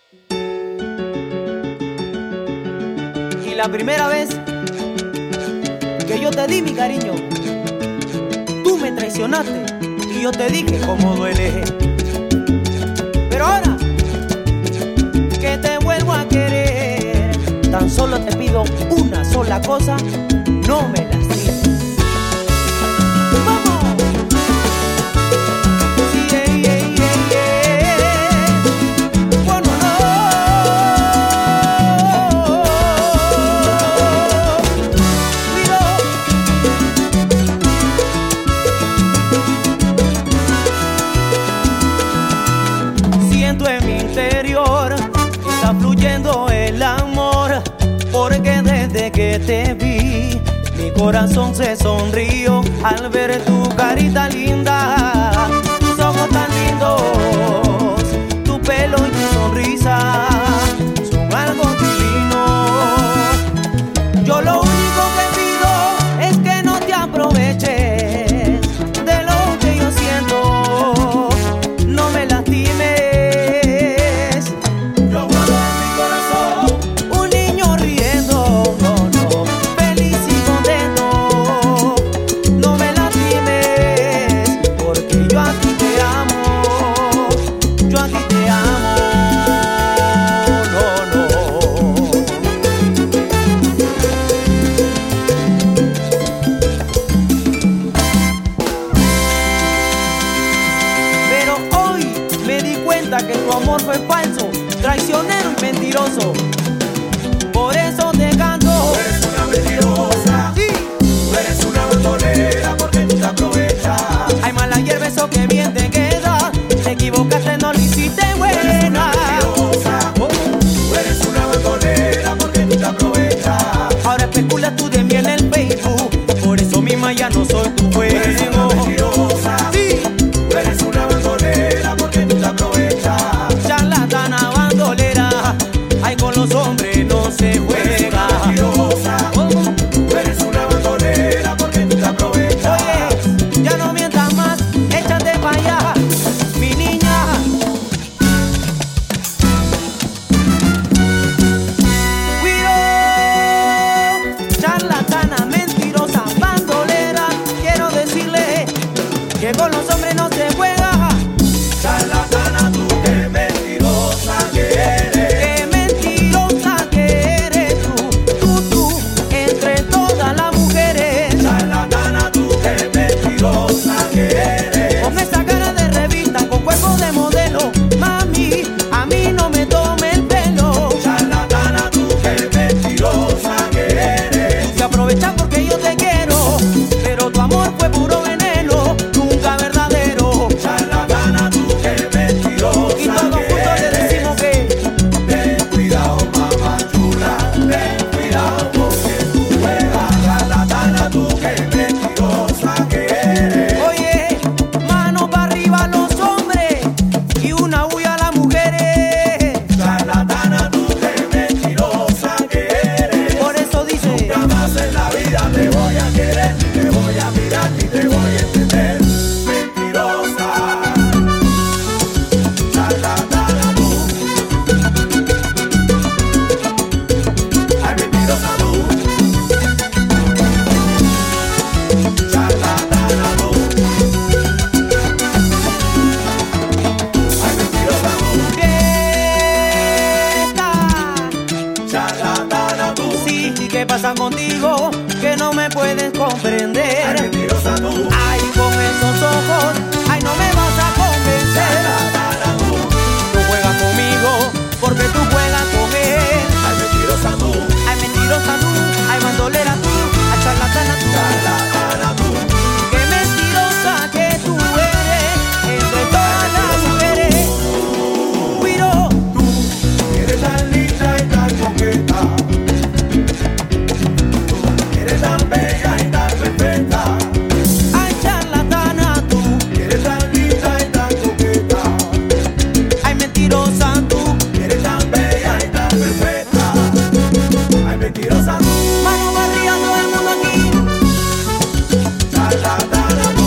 Y la primera vez que yo te di mi cariño, tú me traicionaste y yo te dije cómo duele. Pero ahora que te vuelvo a querer, tan solo te pido una sola cosa: no me lastimes. ¡Vamos! Sí, bueno, no. Siento en mi interior que está fluyendo el amor, porque desde que te vi mi corazón se sonrió al ver tu carita linda, tus ojos tan lindos, tu pelo y tu sonrisa son algo divino. Yo lo único que pido es que no te aproveches de lo que yo siento, no me lastimes. Yo guardo en mi corazón un niño riendo, no, no, feliz y contento. No me lastimes, porque yo a ti te amo, yo a ti te amo, no, no. Pero hoy me di cuenta que tu amor fue falso, traicionero y mentiroso. Por eso te canto. Tú eres una mentirosa, Sí. tú eres una bandolera, porque tú te aprovechas. Hay mala hierba, eso que bien te queda. Te equivocaste, no lo hiciste Tú eres una buena. mentirosa, tú eres una bandolera, porque tú te aprovechas. Ahora especulas tú de mí en el Facebook, por eso misma ya no soy tu Tú eres una juego. mentirosa, Sí, tú eres una bandolera, porque tú te aprovechas. charlatana bandolera, ay, con los hombres no se Tú eres una juega. mentirosa, ¿Cómo? tú eres una bandolera, porque tú te aprovechas. Oye, ya no mientas más, échate pa' allá, mi niña. Cuido, charlatana, mentirosa, bandolera, quiero decirle que con los hombres no se juega. Charlatana, tú qué mentirosa que eres. Qué mentirosa que eres tú, entre todas las mujeres. Charlatana, tú qué mentirosa que eres. Con esa cara de revista, con cuerpo de modelo, mami, a mí no me tome el pelo. Charlatana, tú qué mentirosa que eres. Se aprovechan porque yo te quiero, pero tu amor fue puro veneno, nunca verdadero. Charlatana, tú qué mentirosa Y todos que juntos le eres. decimos que Ten cuidado, mamá chula, ten cuidado porque tú juegas. Charlatana, tú qué mentirosa que eres. oye, mano para arriba los hombres y una huya a las mujeres. Charlatana, tú qué mentirosa que eres. Por eso dice, Jamás en la vida te voy a querer, te voy a mirar y te voy a entender. Mentirosa, charlatana tú. Ay, mentirosa tú. Charlatana tú. Ay, mentirosa tú. fiesta. Charlatana tú. Sí, ¿y qué pasa contigo? Que no me puedes Ay, comprender. mentirosa tú. Ay, con esos ojos, ay, no me vas a convencer. Charlatana tú. Tú juegas conmigo porque tú juegas con él. Ay, mentirosa tú. Ay, mentirosa tú, ay, bandolera tú, ay, charlatana tú. Charlatana tú. Qué mentirosa que tú eres entre todas las mujeres. Cuido, Eres tan linda y tan coqueta. Eres tan bella y tan perfecta. ay, charlatana tú, Eres tan linda y tan coqueta. ay, mentirosa tú. Eres tan bella y tan perfecta. Ay, mentirosa tú. Mano para arriba todo el mundo aquí. Charlatana tú.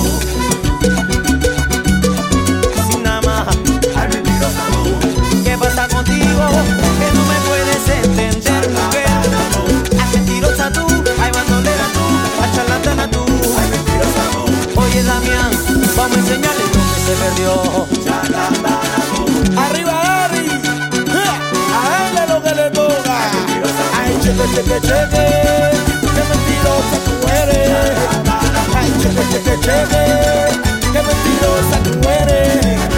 Sin nada más, Ay, mentirosa tú. ¿qué pasa contigo? que no me puedes entender, mujer. Ay, mentirosa tú, ay, bandolera tú, ay, charlatana tú, ay, mentirosa tú. Oye, Damián, vamos a enseñarle lo que se perdió. Arriba, Ari, a darle lo que le toca. Ay, cheque, cheque, cheque, qué mentirosa tú eres. Ay, cheque, cheque, cheque, qué mentirosa tú eres.